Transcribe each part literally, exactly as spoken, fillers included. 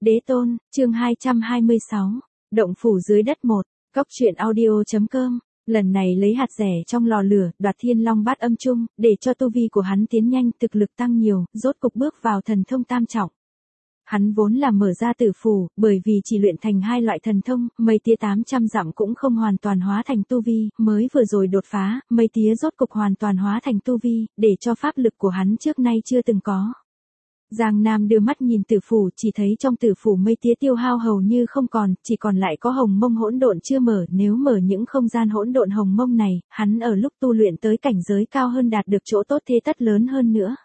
Đế tôn, chương hai trăm hai mươi sáu, động phủ dưới đất một, cóc truyện audio.com, lần này lấy hạt rẻ trong lò lửa, đoạt thiên long bát âm chung, để cho tu vi của hắn tiến nhanh, thực lực tăng nhiều, rốt cục bước vào thần thông tam trọng. Hắn vốn là mở ra tử phủ, bởi vì chỉ luyện thành hai loại thần thông, mây tía tám trăm dặm cũng không hoàn toàn hóa thành tu vi, mới vừa rồi đột phá, mây tía rốt cục hoàn toàn hóa thành tu vi, để cho pháp lực của hắn trước nay chưa từng có. Giang Nam đưa mắt nhìn tử phủ, chỉ thấy trong tử phủ mây tía tiêu hao hầu như không còn, chỉ còn lại có hồng mông hỗn độn chưa mở, nếu mở những không gian hỗn độn hồng mông này, hắn ở lúc tu luyện tới cảnh giới cao hơn đạt được chỗ tốt thế tất lớn hơn nữa.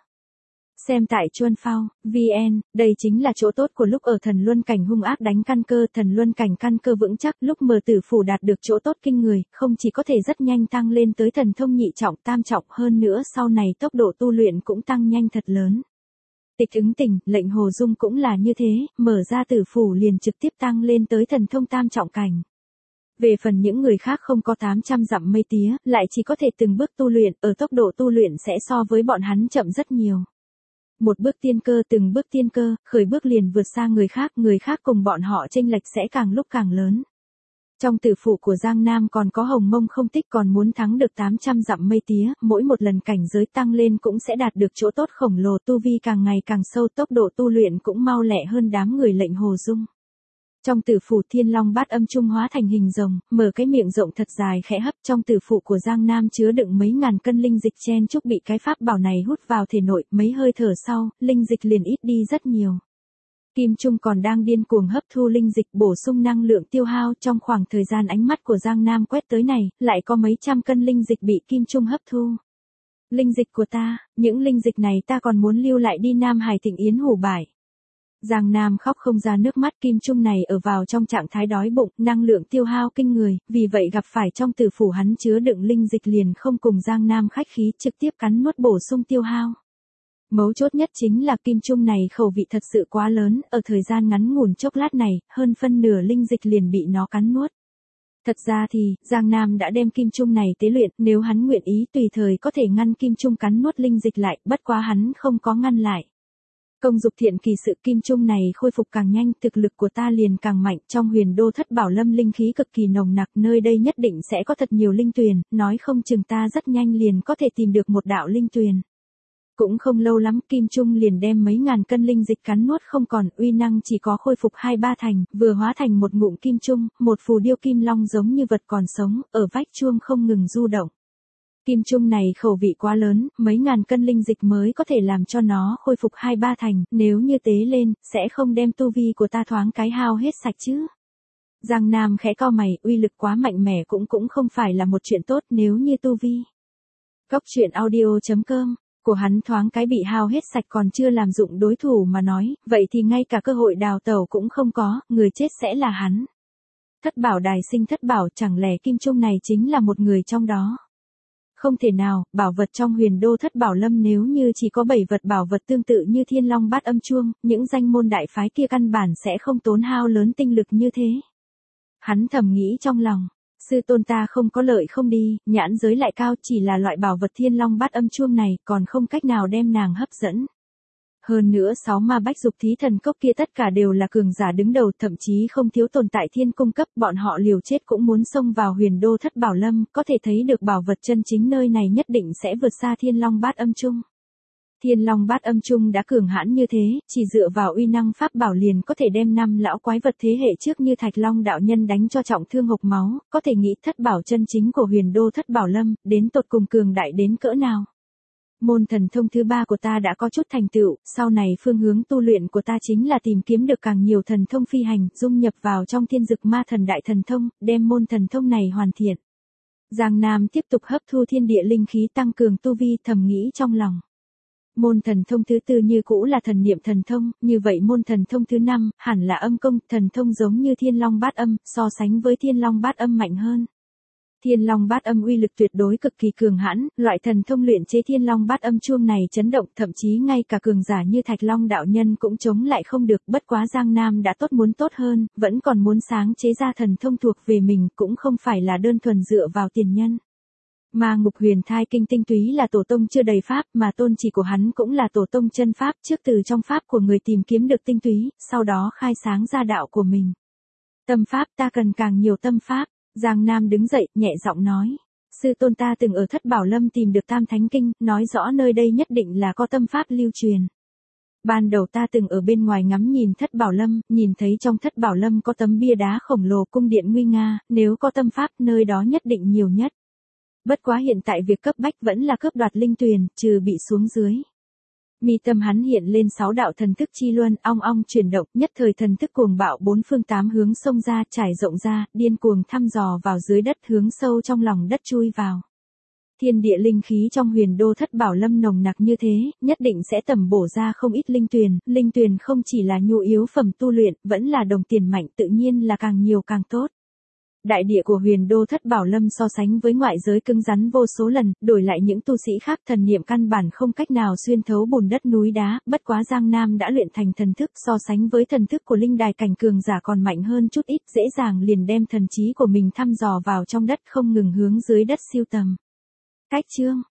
Xem tại Chuân Phao, vê en, đây chính là chỗ tốt của lúc ở thần luân cảnh hung ác đánh căn cơ, thần luân cảnh căn cơ vững chắc, lúc mở tử phủ đạt được chỗ tốt kinh người, không chỉ có thể rất nhanh tăng lên tới thần thông nhị trọng tam trọng, hơn nữa sau này tốc độ tu luyện cũng tăng nhanh thật lớn. Tịch ứng tình, lệnh Hồ Dung cũng là như thế, mở ra tử phủ liền trực tiếp tăng lên tới thần thông tam trọng cảnh. Về phần những người khác không có tám trăm dặm mây tía, lại chỉ có thể từng bước tu luyện, ở tốc độ tu luyện sẽ so với bọn hắn chậm rất nhiều. Một bước tiên cơ từng bước tiên cơ, khởi bước liền vượt xa người khác, người khác cùng bọn họ chênh lệch sẽ càng lúc càng lớn. Trong tử phủ của Giang Nam còn có hồng mông không tích, còn muốn thắng được tám trăm dặm mây tía, mỗi một lần cảnh giới tăng lên cũng sẽ đạt được chỗ tốt khổng lồ, tu vi càng ngày càng sâu, tốc độ tu luyện cũng mau lẹ hơn đám người lệnh Hồ Dung. Trong tử phủ thiên long bát âm trung hóa thành hình rồng, mở cái miệng rộng thật dài khẽ hấp, trong tử phủ của Giang Nam chứa đựng mấy ngàn cân linh dịch chen chúc bị cái pháp bảo này hút vào thể nội, mấy hơi thở sau, linh dịch liền ít đi rất nhiều. Kim Trung còn đang điên cuồng hấp thu linh dịch bổ sung năng lượng tiêu hao, trong khoảng thời gian ánh mắt của Giang Nam quét tới này, lại có mấy trăm cân linh dịch bị Kim Trung hấp thu. Linh dịch của ta, những linh dịch này ta còn muốn lưu lại đi Nam Hải Thịnh Yến Hủ Bải. Giang Nam khóc không ra nước mắt, Kim Trung này ở vào trong trạng thái đói bụng, năng lượng tiêu hao kinh người, vì vậy gặp phải trong tử phủ hắn chứa đựng linh dịch liền không cùng Giang Nam khách khí, trực tiếp cắn nuốt bổ sung tiêu hao. Mấu chốt nhất chính là Kim Trung này khẩu vị thật sự quá lớn, ở thời gian ngắn ngủn chốc lát này, hơn phân nửa linh dịch liền bị nó cắn nuốt. Thật ra thì, Giang Nam đã đem Kim Trung này tế luyện, nếu hắn nguyện ý tùy thời có thể ngăn Kim Trung cắn nuốt linh dịch lại, bất quá hắn không có ngăn lại. Công dục thiện kỳ sự, Kim Trung này khôi phục càng nhanh, thực lực của ta liền càng mạnh, trong huyền đô thất bảo lâm linh khí cực kỳ nồng nặc, nơi đây nhất định sẽ có thật nhiều linh tuyền, nói không chừng ta rất nhanh liền có thể tìm được một đạo linh tuyền. Cũng không lâu lắm, Kim Trung liền đem mấy ngàn cân linh dịch cắn nuốt không còn, uy năng chỉ có khôi phục hai ba thành, vừa hóa thành một ngụm kim trung, một phù điêu kim long giống như vật còn sống, ở vách chuông không ngừng du động. Kim Trung này khẩu vị quá lớn, mấy ngàn cân linh dịch mới có thể làm cho nó khôi phục hai ba thành, nếu như tế lên, sẽ không đem tu vi của ta thoáng cái hao hết sạch chứ. Giang Nam khẽ cau mày, uy lực quá mạnh mẽ cũng cũng không phải là một chuyện tốt nếu như tu vi. Cóc truyện audio.com của hắn thoáng cái bị hao hết sạch còn chưa làm dụng đối thủ mà nói, vậy thì ngay cả cơ hội đào tẩu cũng không có, người chết sẽ là hắn. Thất bảo đài sinh thất bảo, chẳng lẽ Kim Trung này chính là một người trong đó? Không thể nào, bảo vật trong huyền đô thất bảo lâm nếu như chỉ có bảy vật bảo vật tương tự như thiên long bát âm chuông, những danh môn đại phái kia căn bản sẽ không tốn hao lớn tinh lực như thế. Hắn thầm nghĩ trong lòng. Sư tôn ta không có lợi không đi, nhãn giới lại cao, chỉ là loại bảo vật thiên long bát âm chuông này, còn không cách nào đem nàng hấp dẫn. Hơn nữa sáu ma bách dục thí thần cốc kia tất cả đều là cường giả đứng đầu, thậm chí không thiếu tồn tại thiên cung cấp, bọn họ liều chết cũng muốn xông vào huyền đô thất bảo lâm, có thể thấy được bảo vật chân chính nơi này nhất định sẽ vượt xa thiên long bát âm chung. Thiên long bát âm chung đã cường hãn như thế, chỉ dựa vào uy năng pháp bảo liền có thể đem năm lão quái vật thế hệ trước như Thạch Long đạo nhân đánh cho trọng thương hộc máu, có thể nghĩ thất bảo chân chính của huyền đô thất bảo lâm, đến tột cùng cường đại đến cỡ nào. Môn thần thông thứ ba của ta đã có chút thành tựu, sau này phương hướng tu luyện của ta chính là tìm kiếm được càng nhiều thần thông phi hành, dung nhập vào trong thiên dực ma thần đại thần thông, đem môn thần thông này hoàn thiện. Giang Nam tiếp tục hấp thu thiên địa linh khí tăng cường tu vi, thầm nghĩ trong lòng. Môn thần thông thứ tư như cũ là thần niệm thần thông, như vậy môn thần thông thứ năm, hẳn là âm công, thần thông giống như thiên long bát âm, so sánh với thiên long bát âm mạnh hơn. Thiên long bát âm uy lực tuyệt đối cực kỳ cường hãn, loại thần thông luyện chế thiên long bát âm chuông này chấn động, thậm chí ngay cả cường giả như Thạch Long đạo nhân cũng chống lại không được, bất quá Giang Nam đã tốt muốn tốt hơn, vẫn còn muốn sáng chế ra thần thông thuộc về mình, cũng không phải là đơn thuần dựa vào tiền nhân. Ma ngục huyền thai kinh tinh túy là tổ tông chưa đầy pháp, mà tôn chỉ của hắn cũng là tổ tông chân pháp, trước từ trong pháp của người tìm kiếm được tinh túy, sau đó khai sáng ra đạo của mình. Tâm pháp, ta cần càng nhiều tâm pháp. Giang Nam đứng dậy, nhẹ giọng nói. Sư tôn ta từng ở Thất Bảo Lâm tìm được Tam Thánh Kinh, nói rõ nơi đây nhất định là có tâm pháp lưu truyền. Ban đầu ta từng ở bên ngoài ngắm nhìn Thất Bảo Lâm, nhìn thấy trong Thất Bảo Lâm có tấm bia đá khổng lồ cung điện nguy nga, nếu có tâm pháp nơi đó nhất định nhiều nhất. Bất quá hiện tại việc cấp bách vẫn là cướp đoạt linh tuyền, trừ bị xuống dưới. Mi tâm hắn hiện lên sáu đạo thần thức chi luân, ong ong chuyển động, nhất thời thần thức cuồng bạo bốn phương tám hướng xông ra, trải rộng ra, điên cuồng thăm dò vào dưới đất, hướng sâu trong lòng đất chui vào. Thiên địa linh khí trong huyền đô Thất Bảo Lâm nồng nặc như thế, nhất định sẽ tầm bổ ra không ít linh tuyền, linh tuyền không chỉ là nhu yếu phẩm tu luyện, vẫn là đồng tiền mạnh, tự nhiên là càng nhiều càng tốt. Đại địa của huyền đô Thất Bảo Lâm so sánh với ngoại giới cứng rắn vô số lần, đổi lại những tu sĩ khác thần niệm căn bản không cách nào xuyên thấu bùn đất núi đá, bất quá Giang Nam đã luyện thành thần thức, so sánh với thần thức của linh đài cảnh cường giả còn mạnh hơn chút ít, dễ dàng liền đem thần trí của mình thăm dò vào trong đất, không ngừng hướng dưới đất siêu tầm. Cách chương